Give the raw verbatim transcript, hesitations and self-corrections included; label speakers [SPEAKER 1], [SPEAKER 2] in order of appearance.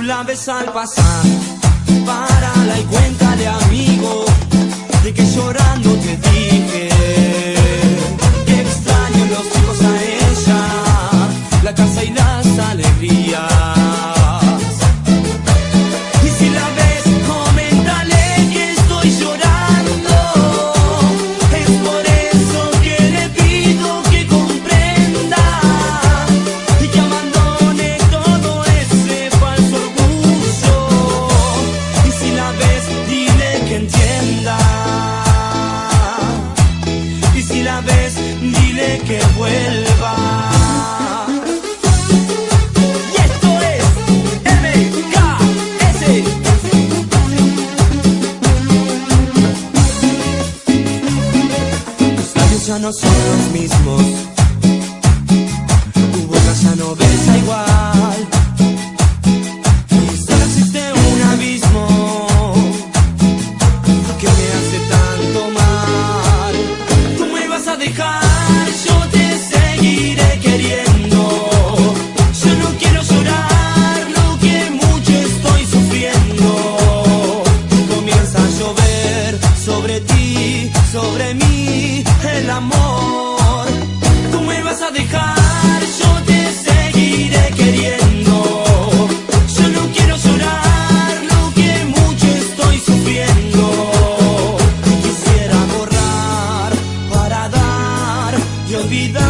[SPEAKER 1] la ves al pasar, párala y cuéntale, amigo, de que llorando te dije que extraño los hijos a ella, la casa y las alegrías. Y si la ves, coméntale que estoy llorando. Es por eso que le pido que comprenda y que abandone todo ese falso orgullo. Y si la ves, dile que entienda. Y si la ves, dile que vuelva. Y esto es M K S. Tus labios ya no son los mismos, tu boca ya no besa igual, y solo existe un abismo que me hace tanto mal. Tú me vas a dejar, yo te seguiré queriendo. Yo no quiero llorar lo que mucho estoy sufriendo. Comienza a llover sobre ti, sobre mí, el amor. Tú me vas a dejar, yo te seguiré queriendo. Yo no quiero llorar lo que mucho estoy sufriendo. Quisiera borrar para dar y olvidar.